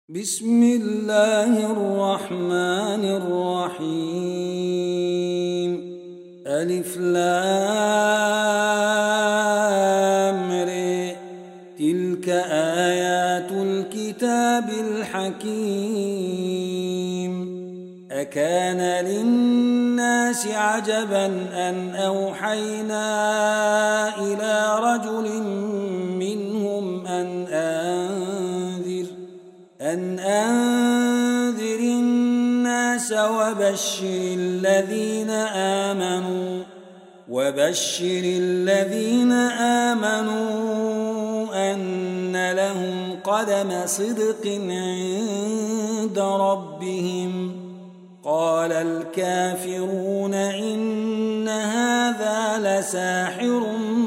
بسم الله الرحمن الرحيم. ألف لام ر. تلك آيات الكتاب الحكيم. أكان للناس عجبا أن أوحينا إلى رجل منهم أن أنذر الناس وبشر الذين آمنوا أن لهم قدم صدق عند ربهم. قال الكافرون إن هذا لساحر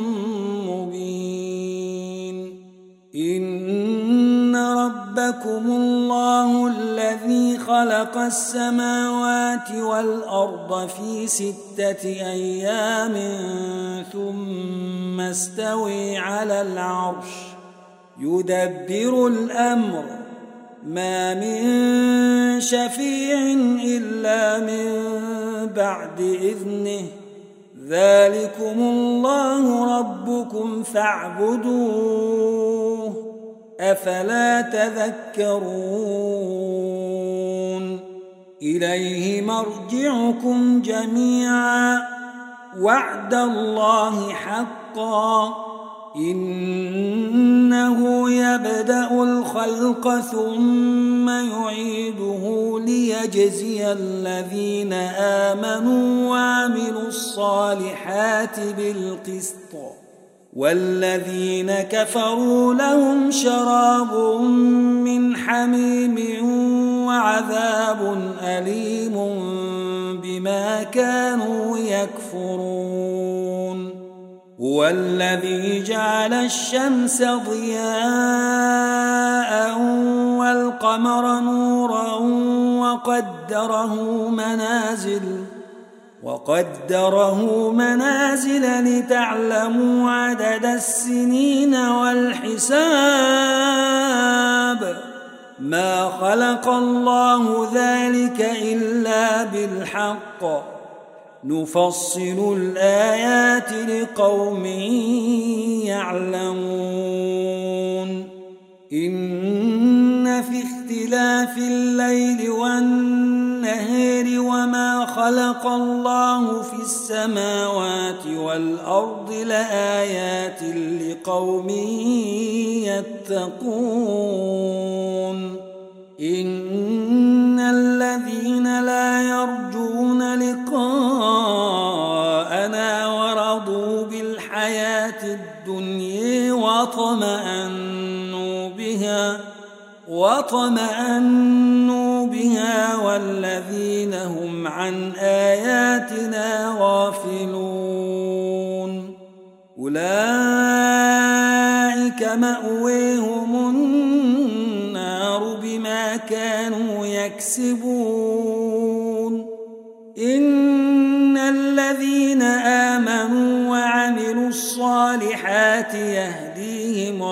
مبين. إن ربكم الله الذي خلق السماوات والأرض في 6 أيام ثم استوى على العرش يدبر الأمر ما من شفيع إلا من بعد إذنه. ذلكم الله ربكم فاعبدوه أفلا تذكرون. إليه مرجعكم جميعا وعد الله حقا إنه يبدأ الخلق ثم يعيده ليجزي الذين آمنوا وعملوا الصالحات بالقسط والذين كفروا لهم شراب من حميم وعذاب أليم بما كانوا يكفرون. هو الذي جعل الشمس ضياء والقمر نورا وقدره منازل لتعلموا عدد السنين والحساب. ما خلق الله ذلك إلا بالحق نفصل الآيات لقوم يعلمون. إن في اختلاف الليل والنهار وما خلق الله في السماوات والأرض لآيات لقوم يتقون. إن الذين لا يرجون لقاءنا ورضوا بالحياة الدنيا واطمأنوا بها والذين هم عن آياتنا غافلون أولئك مأويهم النار بما كانوا يكسبون. إن الذين آمنوا وعملوا الصالحات يهديهم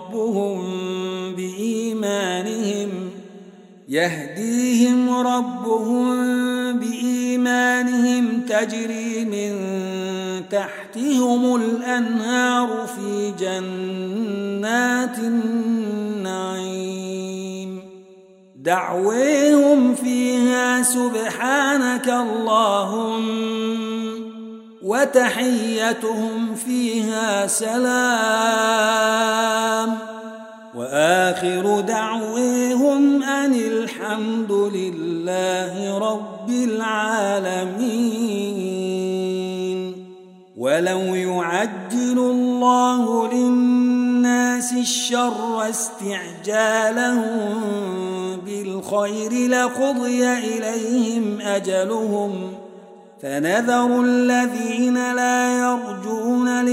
ربهم بإيمانهم تجري من تحتهم الأنهار في جنات النعيم. دعويهم فيها سبحانك اللهم وتحيتهم فيها سلام وآخر دعويهم أن الحمد لله رب العالمين. ولو يعجل الله للناس الشر استعجالهم بالخير لقضي إليهم أجلهم فنذر الذين لا يرجون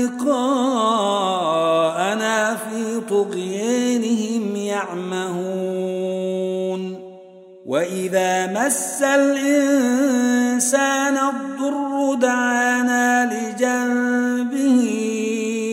لقاءنا في طغيانهم يعمهون. وإذا مس الإنسان الضر دعانا لجنبه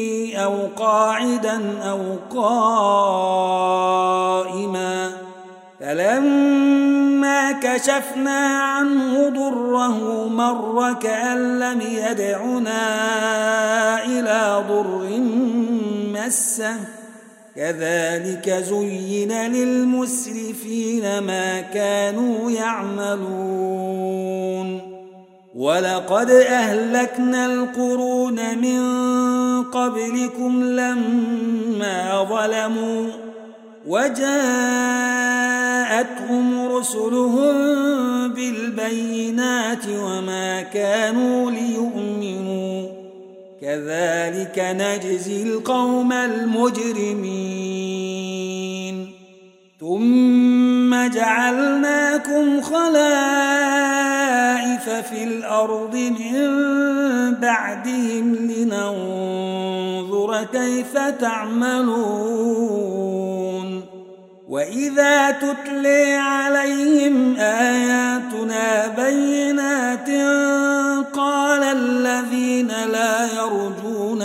أو قاعدا أو قائما فلما كشفنا عنه ضره مر كأن لم يدعنا إلى ضر مسه كذلك زين للمسرفين ما كانوا يعملون ولقد أهلكنا القرون من قبلكم لما ظلموا وجاءتهم رسلهم بالبينات وما كانوا ليؤمنوا كذلك نجزي القوم المجرمين ثم جعلناكم خلائف في الأرض من بعدهم لننظر كيف تعملون وإذا تتلي عليهم آياتنا بينات قال الذين لا يرجون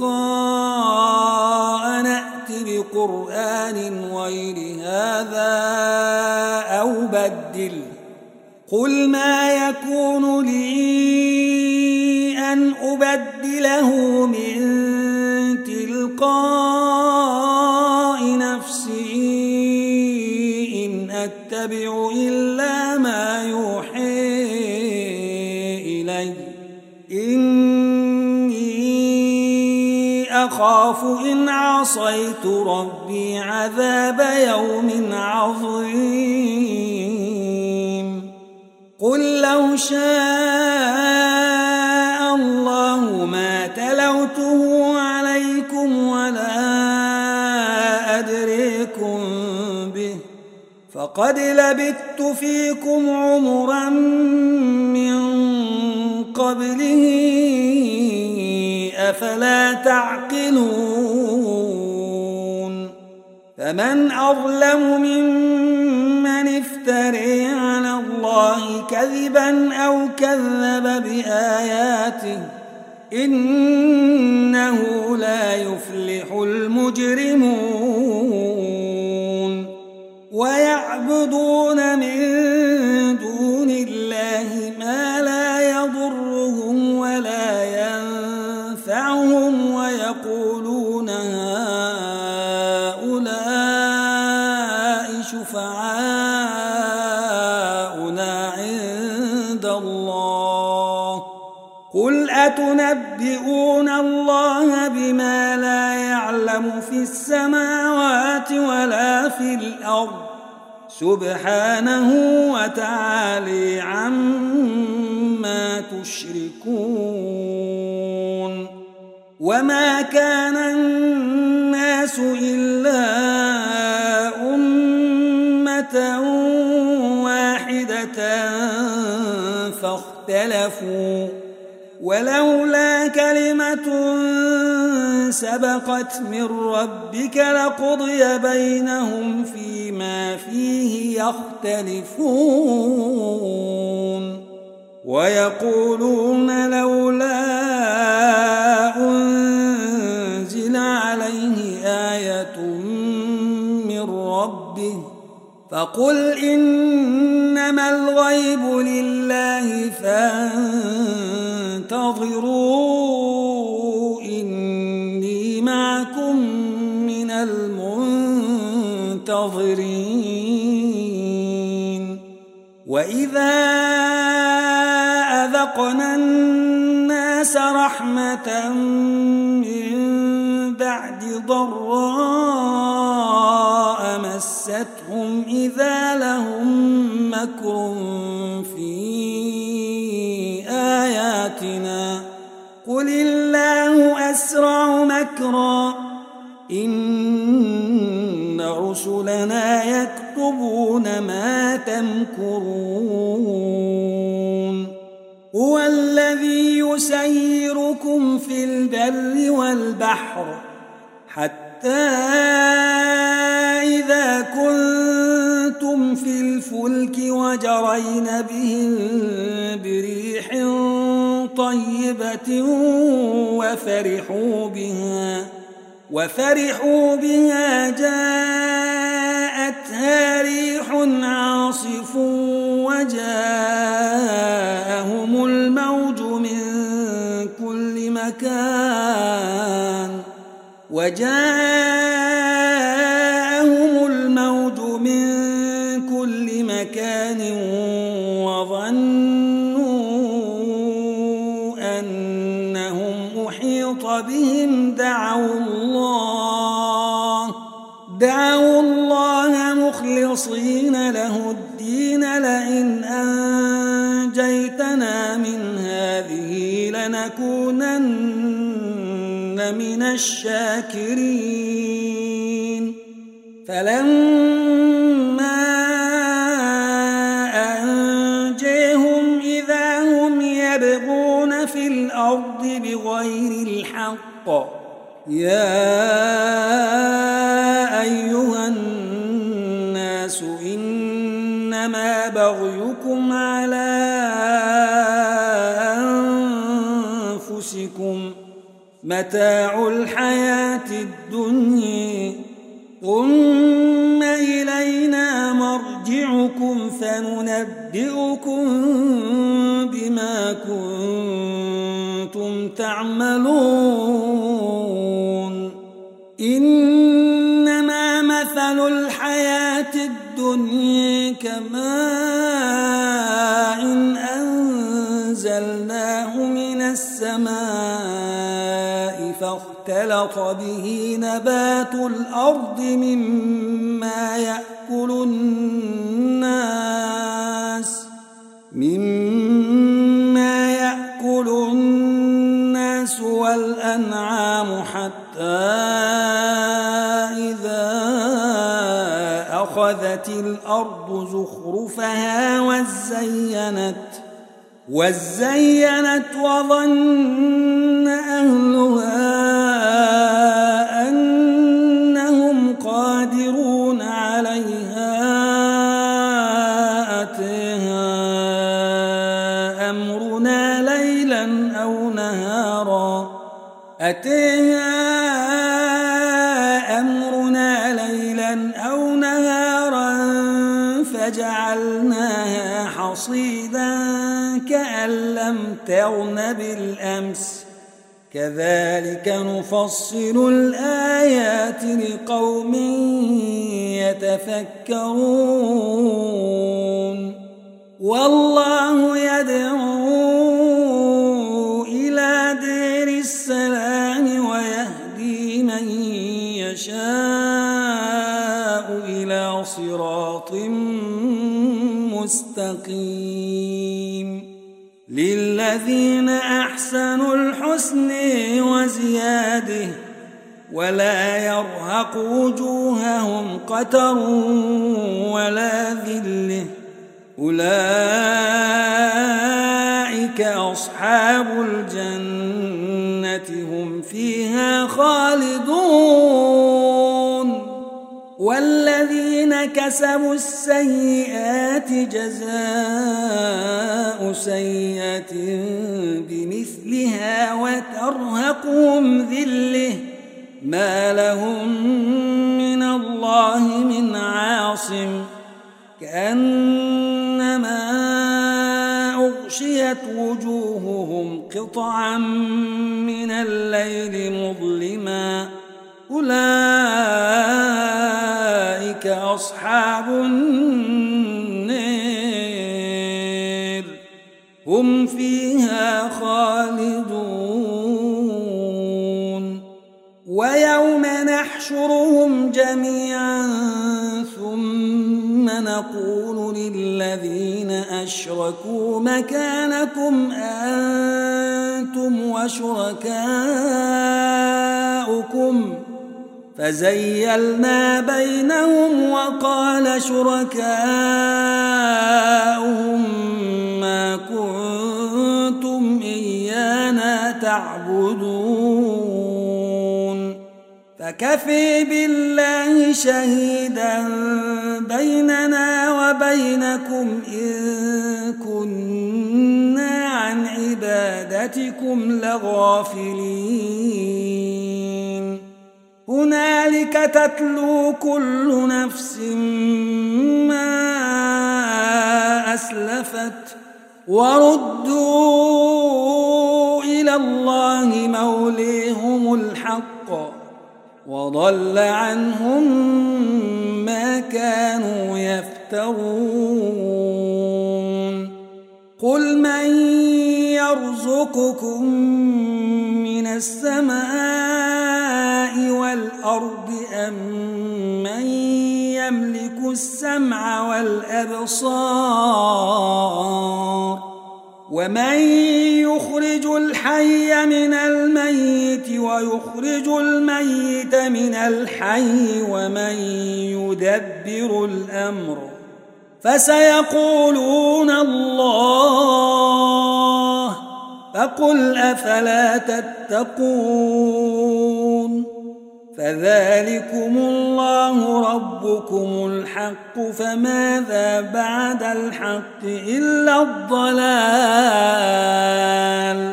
لقاء نأت بقرآن غير هذا أو بدل قل ما يكون لي أن أبدله من تلقاء نفسي إن أتبع إلا ما يوحي إلي إني أخاف إن عصيت ربي عذاب يوم عظيم قل لو شاء الله ما تلوته عليكم ولا أدريكم به فقد لبثت فيكم عمرا من قبله أفلا تعقلون فمن أظلم ممن افتري على الله كذبا أو كذب بآياته إنه لا يفلح المجرمون ويعبدون من دون الله ما لا يضرهم ولا ينفعهم ويقولون هؤلاء شفعاؤنا عند الله قل أتنبئون الله بما لا يعلم في السماوات ولا في الأرض سبحانه وتعالى عما تشركون وما كان الناس إلا أمة واحدة فاختلفوا ولولا كلمة سبقت من ربك لقضي بينهم فيما فيه يختلفون ويقولون لولا أنزل عليه آية من ربه فقل إنما الغيب لله فانتظروا إني معكم من المنتظرين وإذا أذقنا الناس رحمة من بعد ضراء مستهم إذا لهم مكر في آياتنا قل الله أسرع مكرا إن رسلنا يكتبون ما تمكرون هو الذي يسيركم في البر والبحر حتى إذا كنتم في الفلك وجرين بهم بريح طيبة وفرحوا بها جاءتها ريح عاصف وجاءهم الموج من كل مكان وظنوا أنهم أحيط بهم دعوا الله مخلصين له الدين لئن أنجيتنا من هذه لنكونن من الشاكرين فلما أنجيهم إذا هم يبغون في الأرض بغير الحق يا أيها الناس إنما بغيكم على أنفسكم متاع الحياة الدنيا ثم إلينا مرجعكم فننبئكم بما كنتم تعملون إنما مثل الحياة الدنيا كماء أنزلناه من السماء فاختلط به نبات الأرض مما يأكل الناس والأنعام حتى إذا أخذت الأرض زخرفها وزينت وظن أهلها أنهم قادرون عليها أتيها أمرنا ليلا أو نهارا فجعلناها حصيدا كأن لم تغن بالأمس كذلك نفصل الآيات لقوم يتفكرون والله يدعو إلى دار السلام ويهدي من يشاء إلى صراط مستقيم للذين أحسنوا الحسن وزيادة ولا يرهق وجوههم قتر ولا ذلة أولئك أصحاب الجنة هم فيها خالدون والذين كسبوا السيئات جزاء سيئة بمثلها وترهقهم ذلة ما لهم من الله من عاصم كأنما أغشيت وجوههم قطعا من الليل مظلما أولئك أصحاب النار هم فيها خالدون ويوم نحشرهم جميعا ثم نقول للذين أشركوا مكانكم أنتم وشركاؤكم فزيلنا بينهم وقال شركاؤهم ما كنتم إيانا تعبدون فكفي بالله شهيدا بيننا وبينكم إن كنا عن عبادتكم لغافلين هنالك تتلو كل نفس ما أسلفت وردوا إلى الله موليهم الحق وضل عنهم ما كانوا يفترون قل من يرزقكم من السماء والأرض أم من يملك السمع والأبصار ومن يخرج الحي من الميت ويخرج الميت من الحي ومن يدبر الأمر فسيقولون الله فقل أفلا تتقون فذلكم الله ربكم الحق فماذا بعد الحق إلا الضلال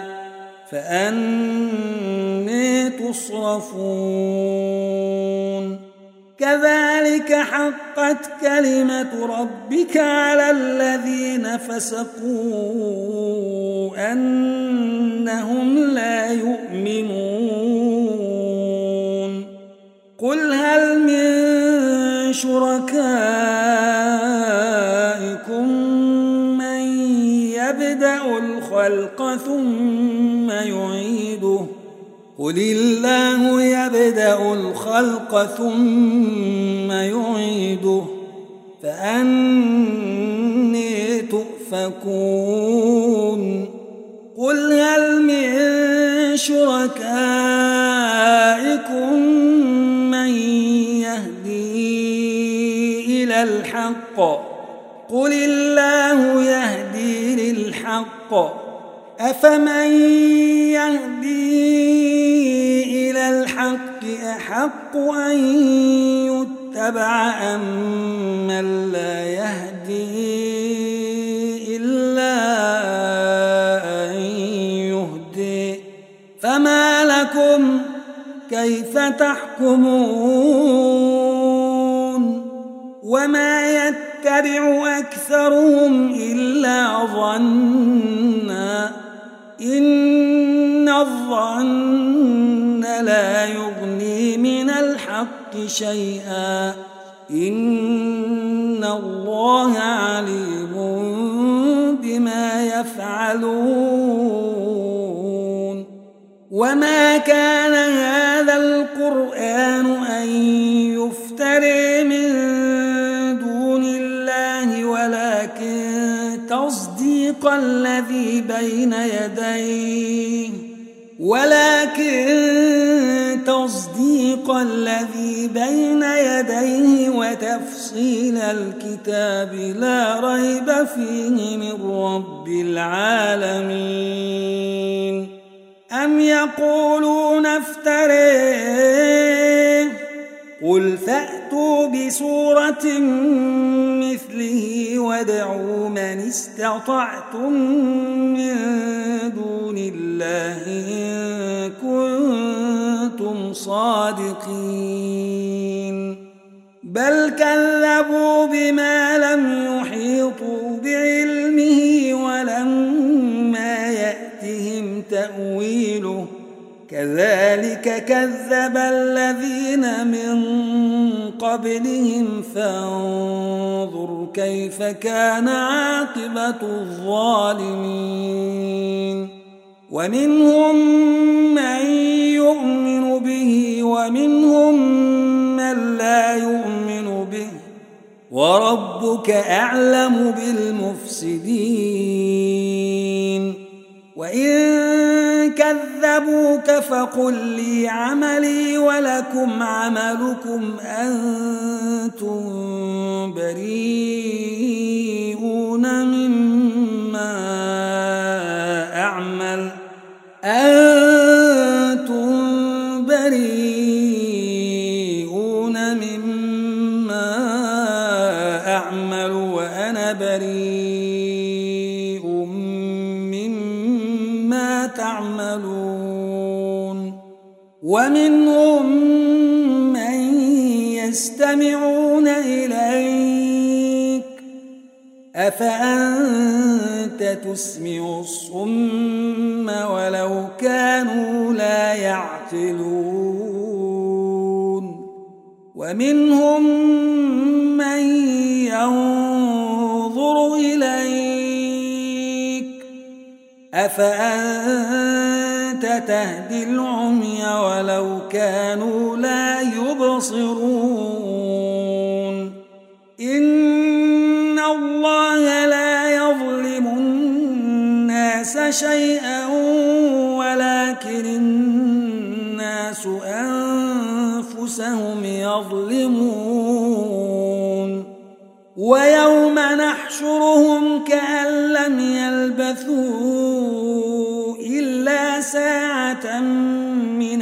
فأنى تصرفون كذلك حقت كلمة ربك على الذين فسقوا أنهم لا يؤمنون قل هل من شركائكم من يبدأ الخلق ثم يعيده قل الله يبدأ الخلق ثم يعيده فأنى تؤفكون قل هل من شركائكم من يهدي إلى الحق قل الله يهدي للحق أفمن يهدي إلى الحق أحق أن يتبع أم من لا يهدي إلا أن يهدي فما لكم كيف تحكمون وما يتبع أكثرهم إلا ظنا إن الظن لا يغني من الحق شيئا إن الله عليم بما يفعلون وما كان هذا القرآن أن يفتري من دون الله ولكن تصديق الذي بين يديه وتفصيل الكتاب لا ريب فيه من رب العالمين أم يقولون افتريه قل فأتوا بسورة مثله وادعوا من استطعتم من دون الله إن كنتم صادقين بل كذبوا بما لم يحيطوا بعلمه ولما يأتهم تأويله كذلك كذب الذين من قبلهم فانظر كيف كان عاقبة الظالمين ومنهم من يؤمن به ومنهم من لا يؤمن به وربك أعلم بالمفسدين وإن كذبوك فقل لي عملي ولكم عملكم أنتم بريئون مما أعمل وأنا بريء مما تعملون ومنهم يستمعون إليك أفأنت تسمع الصم ولو كانوا لا يعقلون ومنهم من ينظر إليك أفأنت تهدي العمي ولو كانوا لا يبصرون إن الله لا يظلم الناس شيئا ولكن الناس أنفسهم يظلمون ويوم نحشرهم كأن لم يلبثوا إلا ساعة من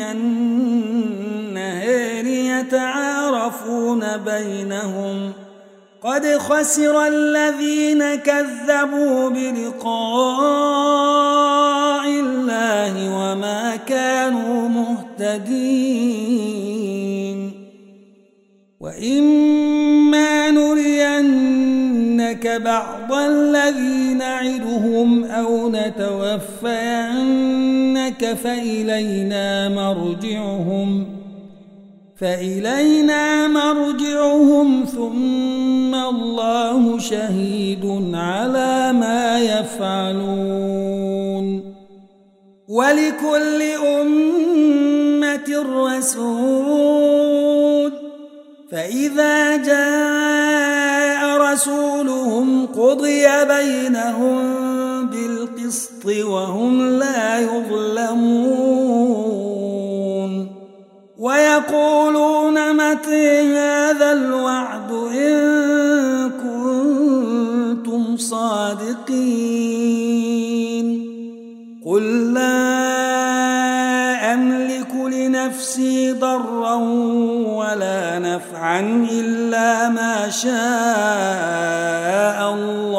النهار يتعارفون بينهم قد خسر الذين كذبوا بلقاء الله وما كانوا مهتدين وإما نرينك بعض الذي نعدهم أو نتوفينك فإلينا مرجعهم ثم الله شهيد على ما يفعلون ولكل أمة رسول فإذا جاء رسولهم قضي بينهم بالقسط وهم لا يظلمون ويقولون متى هذا الوعد إن كنتم صادقين قل لا أملك لنفسي ضرا ولا نفعا إلا ما شاء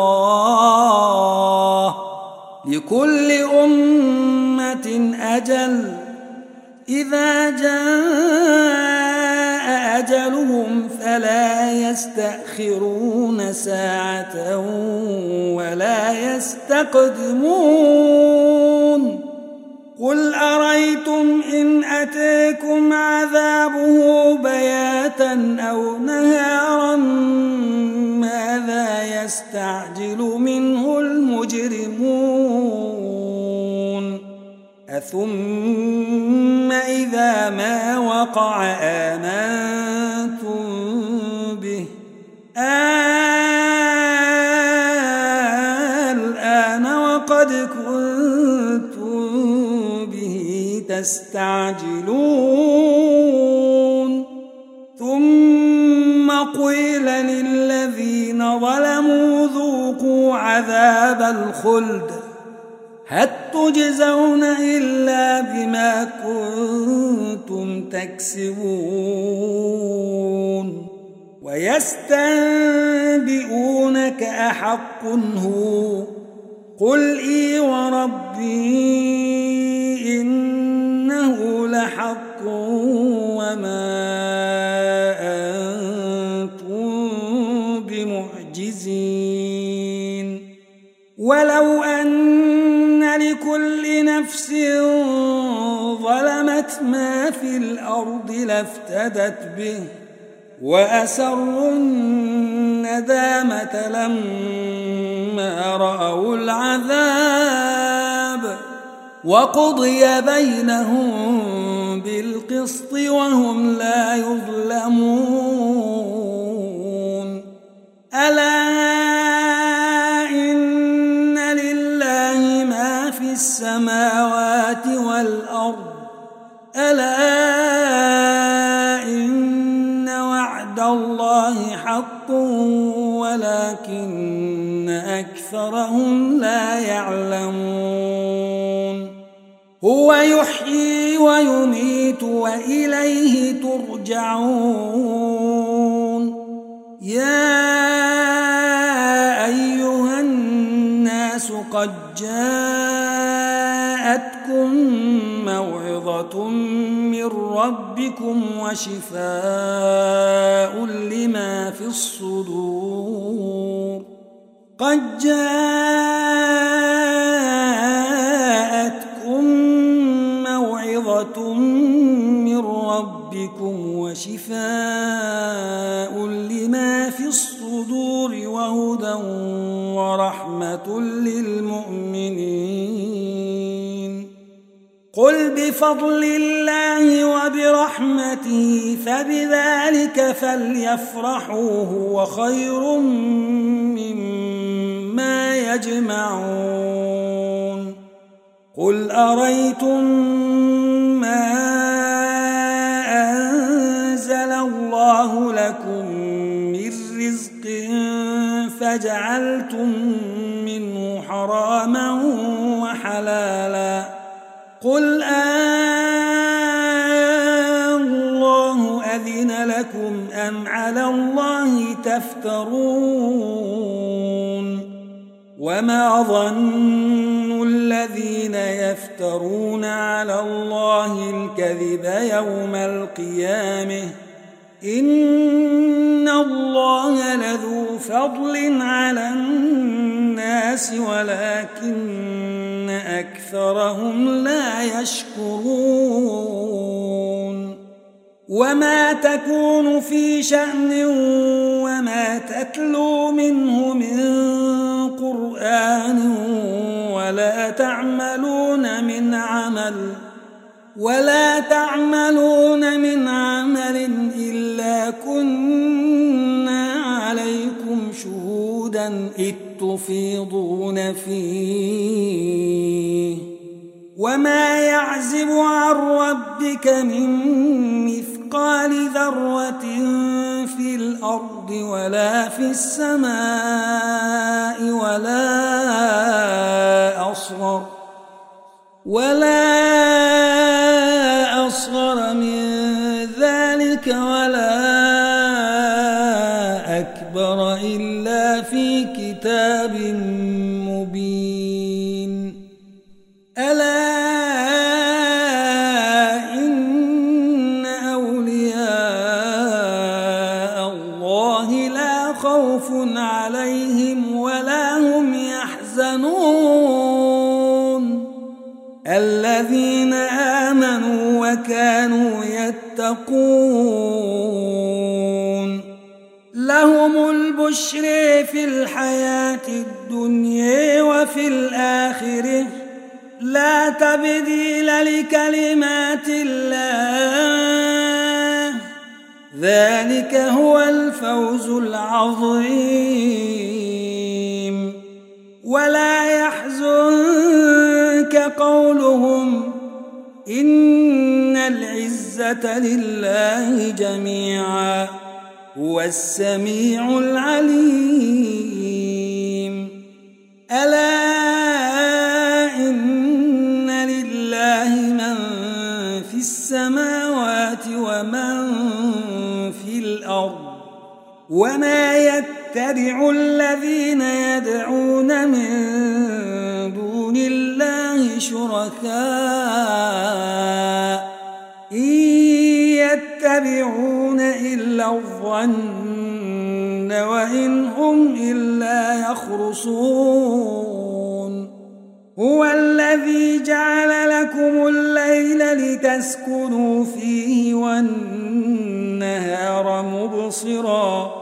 الله لكل أمة أجل إذا جاء أجلهم فلا يستأخرون ساعة ولا يستقدمون قل أريتم إن أتاكم عذابه بياتا أو نهارا ماذا يستعجل منه المجرمون أثم إذا ما وقع آمنتم به الآن وقد كنتم به تستعجلون ثم قيل للذين ظلموا ذوقوا عذاب الخلد هل تجزون إلا بما كنتم تكسبون ويستنبئونك أحق هو قل إي وربي إنه لحق وما أنتم بمعجزين ولو أن لكل نفس ظلمت ما في الأرض لافتدت به وأسروا الندامة لما رأوا العذاب وقضي بينهم بالقسط وهم لا يظلمون ألا إن لله ما في السماوات والأرض ألا إن وعد الله حق ولكن أكثرهم لا يعلمون هو يحيي ويميت وإليه ترجعون يا أيها الناس قد جاءتكم موعظة من من ربكم وشفاء لما في الصدور قد جاءتكم موعظة من ربكم وشفاء لما في الصدور وهدى ورحمة للمؤمنين قل بفضل الله وبرحمته فبذلك فليفرحوا هو خير مما يجمعون قل أريتم ما أنزل الله لكم من رزق فجعلتم منه حراما وحلالا قل الله أذن لكم أم على الله تفترون وما ظن الذين يفترون على الله الكذب يوم القيامة إن الله لذو فضل على الناس ولكن أكثرهم لا يشكرون وما تكون في شأن وما تتلو منه من قرآن ولا تعملون من عمل إلا كنا عليكم شهودا إذ تفيضون فيه وما يعزب عن ربك من مثقال ذرة في الأرض ولا في السماء ولا أصغر من ذلك ولا أكبر إلا في كتاب مبين ألا إن أولياء الله لا خوف عليهم ولا هم يحزنون الذين آمنوا وكانوا يتقون لهم البشر في الحياة الدنيا وفي الآخرة لا تبديل لكلمات الله ذلك هو الفوز العظيم ولا يحزنك قولهم إن العزة لله جميعا هو السميع العليم ألا إن لله من في السماوات ومن في الأرض وما يتبع الذين يدعون من دون الله شركاء إن يتبعون إلا الظن وإن هم إلا يخرصون هو الذي جعل لكم الليل لتسكنوا فيه والنهار مبصرا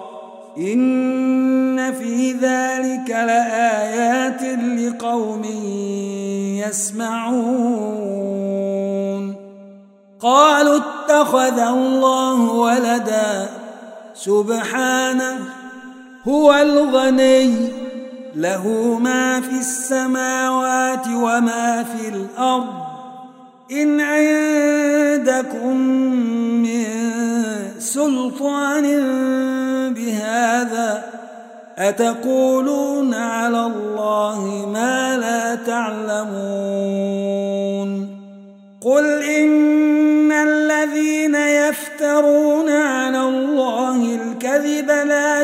إن في ذلك لآيات لقوم يسمعون قالوا اتخذ الله ولدا سبحانه هو الغني له ما في السماوات وما في الأرض إن عندكم من سلطان بهذا أتقولون على الله ما لا تعلمون قل إن الذين يفترون على الله الكذب لا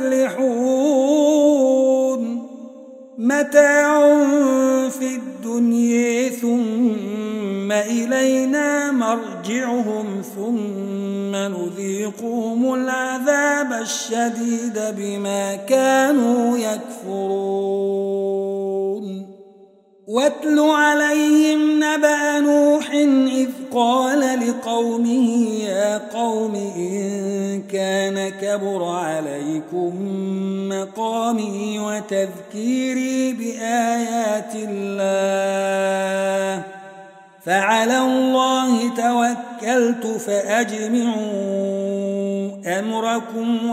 يفلحون متاع في الدنيا ثم إلينا مرجعون نرجعهم ثم نذيقهم العذاب الشديد بما كانوا يكفرون واتل عليهم نبأ نوح إذ قال لقومه يا قوم إن كان كبر عليكم مقامي وتذكيري بآيات الله فعلى الله توكلت فأجمعوا أمركم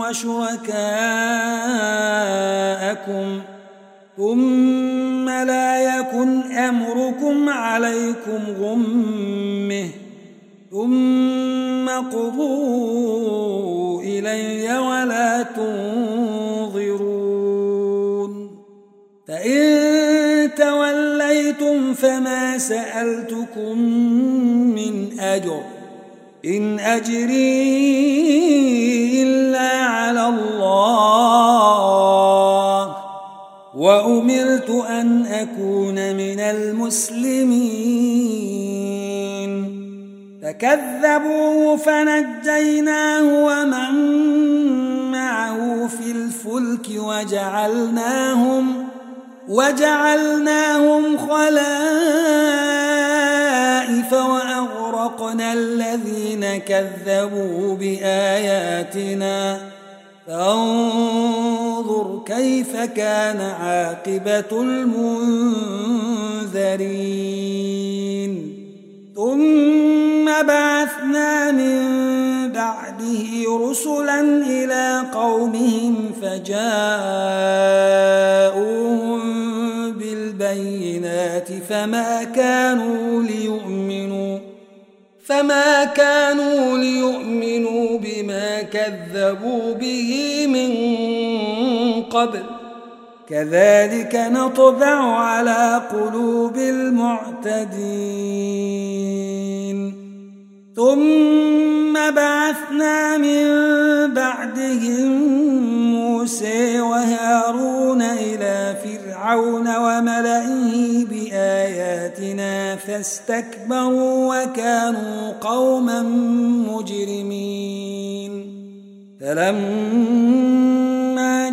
وشركاءكم ثم لا يكن أمركم عليكم غمه ثم قضوا إلي ولا تنظرون فإن توليتم فما سألتكم من أجر إن أجري إلا على الله وأمرت أن أكون من المسلمين فكذبوه فنجيناه ومن معه في الفلك وجعلناهم خلائف وأغرقنا الذين كذبوا بآياتنا فانظر كيف كان عاقبة المنذرين ثم بعثنا من بعده رسلا إلى قومهم فجاءوهم بالبينات فما كانوا ليؤمنوا بما كذبوا به من قبل كذلك نطبع على قلوب المعتدين ثم بعثنا من بعدهم موسى وهارون إلى فرعون وملئه بآياتنا فاستكبروا وكانوا قوما مجرمين فلما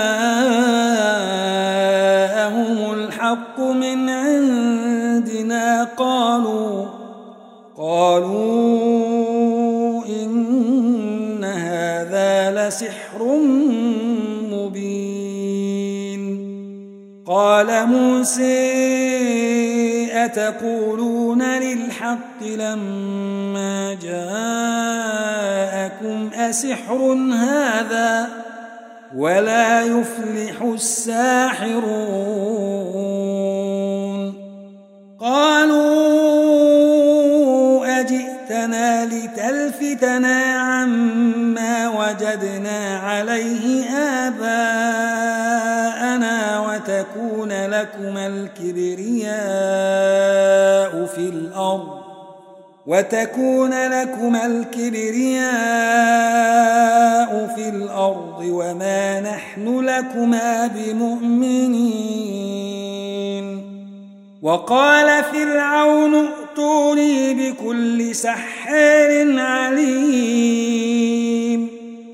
جاءهم الحق من عندنا قالوا إن هذا لسحر مبين قال موسى أتقولون للحق لما جاءكم أسحر هذا ولا يفلح الساحرون قالوا أجئتنا لتلفتنا عما وجدنا عليه آباءنا وتكون لكما الكبرياء في الأرض وما نحن لكما بمؤمنين وقال فرعون ائتوني بكل سحار عليم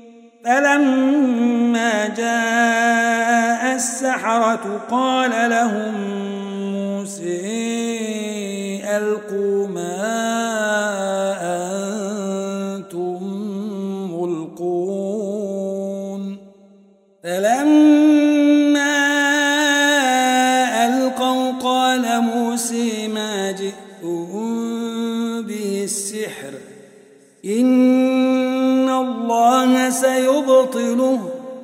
فلما جاء السحرة قال لهم موسى ألقوا ما أنتم ملقون فلما ألقوا قال موسى ما جئتم به السحر إن الله سيبطله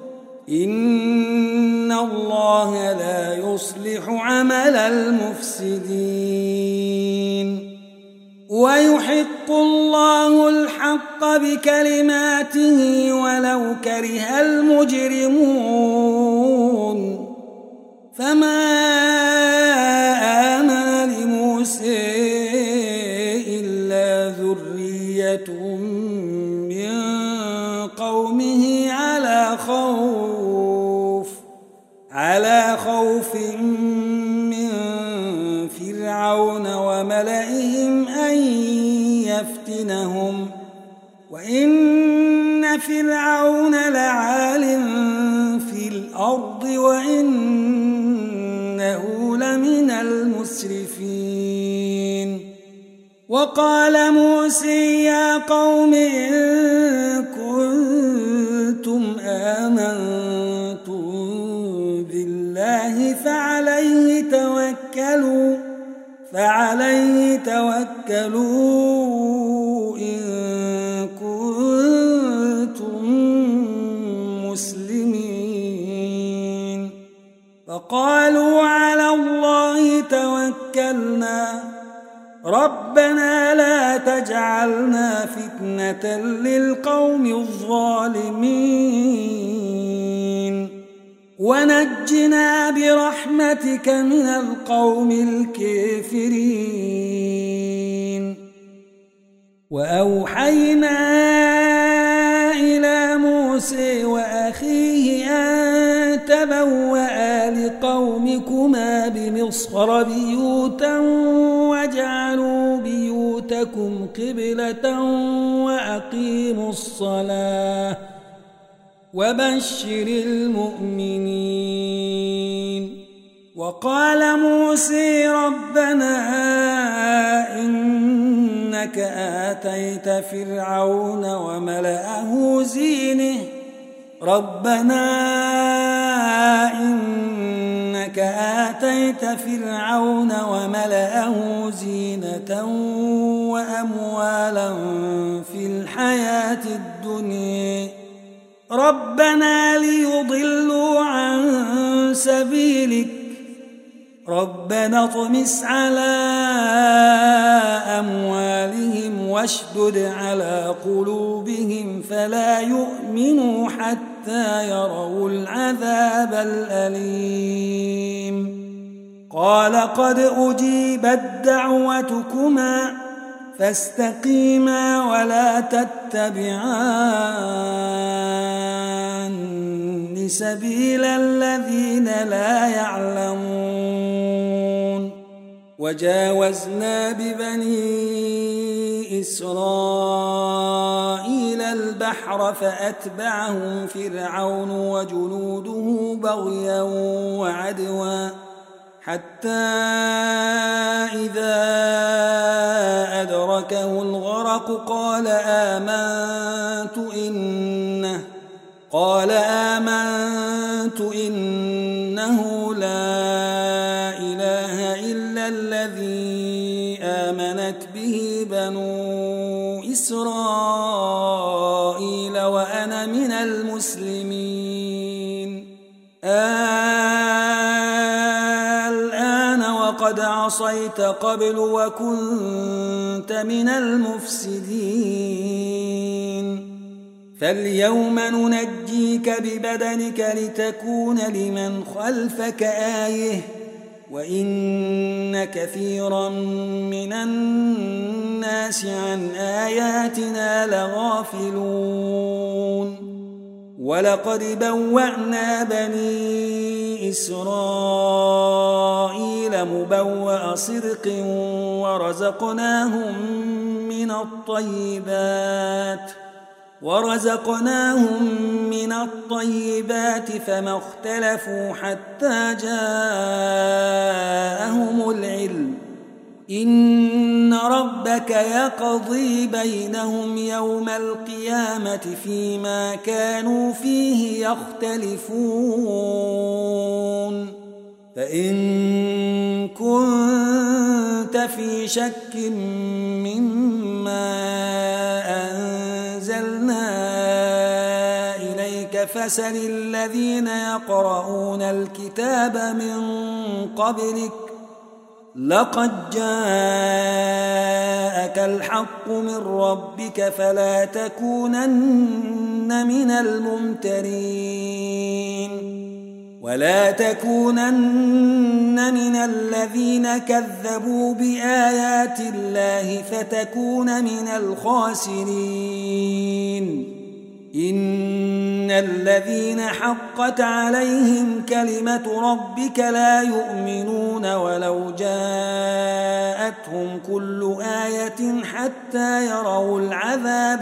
إن الله لا يصلح عمل المفسدين ويحق الله الحق بكلماته ولو كره المجرمون فما آمن لموسى إلا ذرية من قومه على خوف من فرعون وملئهم أن ليفتنهم وإن فرعون لعال في الأرض وإنه لمن المسرفين وقال موسى يا قوم إن كنتم آمنتم بالله فعليه توكلوا إن كنتم مسلمين فقالوا على الله توكلنا ربنا لا تجعلنا فتنة للقوم الظالمين ونجنا برحمتك من القوم الكافرين وأوحينا إلى موسى وأخيه أن تبوأ لقومكما بمصر بيوتا واجعلوا بيوتكم قبلة وأقيموا الصلاة وبشر المؤمنين وقال موسى ربنا إنك آتيت فرعون وملأه زينة وأموالا في الحياة الدنيا ربنا ليضلوا عن سبيلك ربنا اطمس على أموالهم واشدد على قلوبهم فلا يؤمنوا حتى يروا العذاب الأليم قال قد أجيبت دعوتكما فاستقيما ولا تتبعان سبيل الذين لا يعلمون وجاوزنا ببني إسرائيل البحر فأتبعهم فرعون وجنوده بغيا وعدوا حتى إذا أدركه الغرق قال آمنت إنه لا إله إلا الذي آمنت به بنو إسرائيل وأنا من المسلمين الآن وقد عصيت قبل وكنت من المفسدين فاليوم ننجيك ببدنك لتكون لمن خلفك آية وإن كثيرا من الناس عن آياتنا لغافلون ولقد بوأنا بني إسرائيل مبوأ صدق ورزقناهم من الطيبات فما اختلفوا حتى جاءهم العلم إن ربك يقضي بينهم يوم القيامة فيما كانوا فيه يختلفون فإن كنت في شك مما أنزلنا إليك فسل الذين يقرؤون الكتاب من قبلك لقد جاءك الحق من ربك فلا تكونن من الممترين ولا تكونن من الذين كذبوا بآيات الله فتكون من الخاسرين إن الذين حقت عليهم كلمة ربك لا يؤمنون ولو جاءتهم كل آية حتى يروا العذاب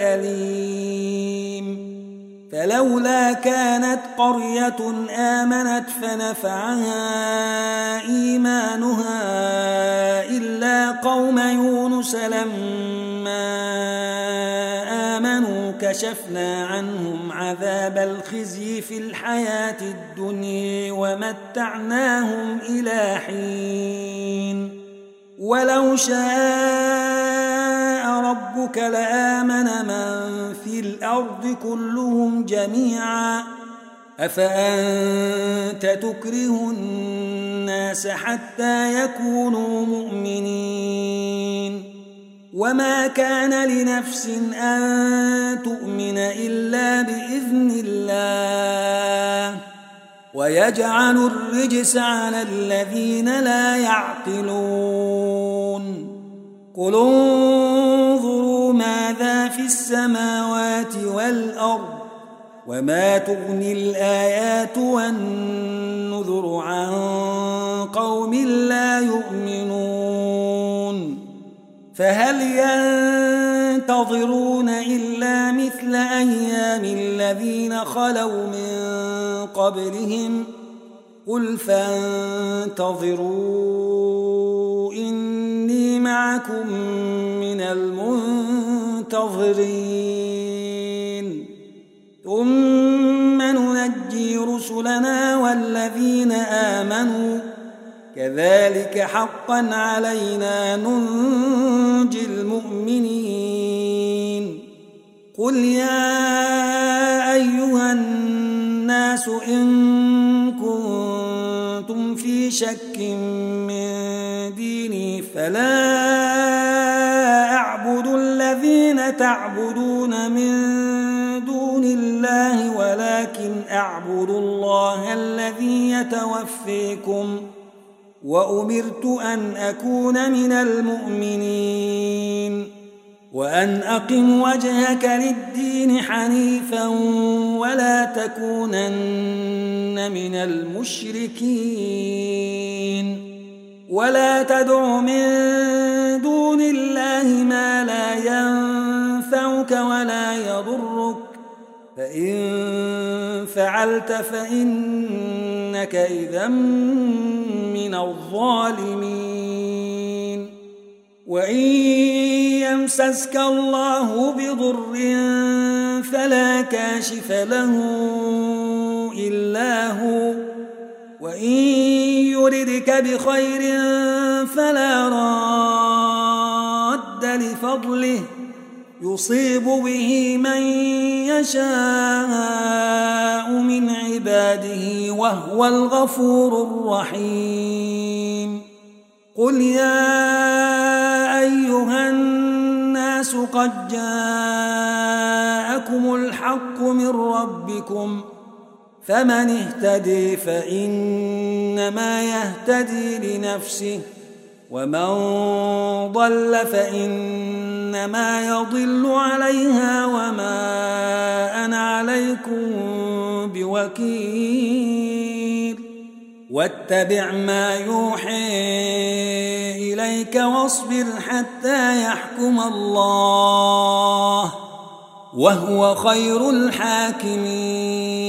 الأليم فلولا كانت قرية آمنت فنفعها إيمانها إلا قوم يونس لما آمنوا كشفنا عنهم عذاب الخزي في الحياة الدنيا ومتعناهم إلى حين ولو شاء ربك لآمن من في الأرض كلهم جميعا أفأنت تكره الناس حتى يكونوا مؤمنين وما كان لنفس أن تؤمن إلا بإذن الله ويجعل الرجس على الذين لا يعقلون قل انظروا ماذا في السماوات والأرض وما تغني الآيات والنذر عن قوم لا يؤمنون فهل ينتظرون إلا مثل أيام الذين خلوا من قبلهم قل فانتظروا إني معكم من المنتظرين ثم ننجي رسلنا والذين آمنوا كذلك حقا علينا ننجي المؤمنين قل يا أيها الناس إن كنتم في شك من ديني فلا أعبد الذين تعبدون من دون الله ولكن أعبد الله الذي يتوفيكم وأمرت أن أكون من المؤمنين وأن أقم وجهك للدين حنيفا ولا تكونن من المشركين ولا تدع من دون الله ما لا ينفعك ولا يضرك فإن فعلت فإنك إذا من الظالمين وإن يمسسك الله بضر فلا كاشف له إلا هو وإن يردك بخير فلا راد لفضله يصيب به من يشاء من عباده وهو الغفور الرحيم قل يا أيها الناس قد جاءكم الحق من ربكم فمن اهتدي فإنما يهتدي لنفسه ومن ضل فإنما يضل عليها وما أنا عليكم بوكيل واتبع ما يوحي إليك واصبر حتى يحكم الله وهو خير الحاكمين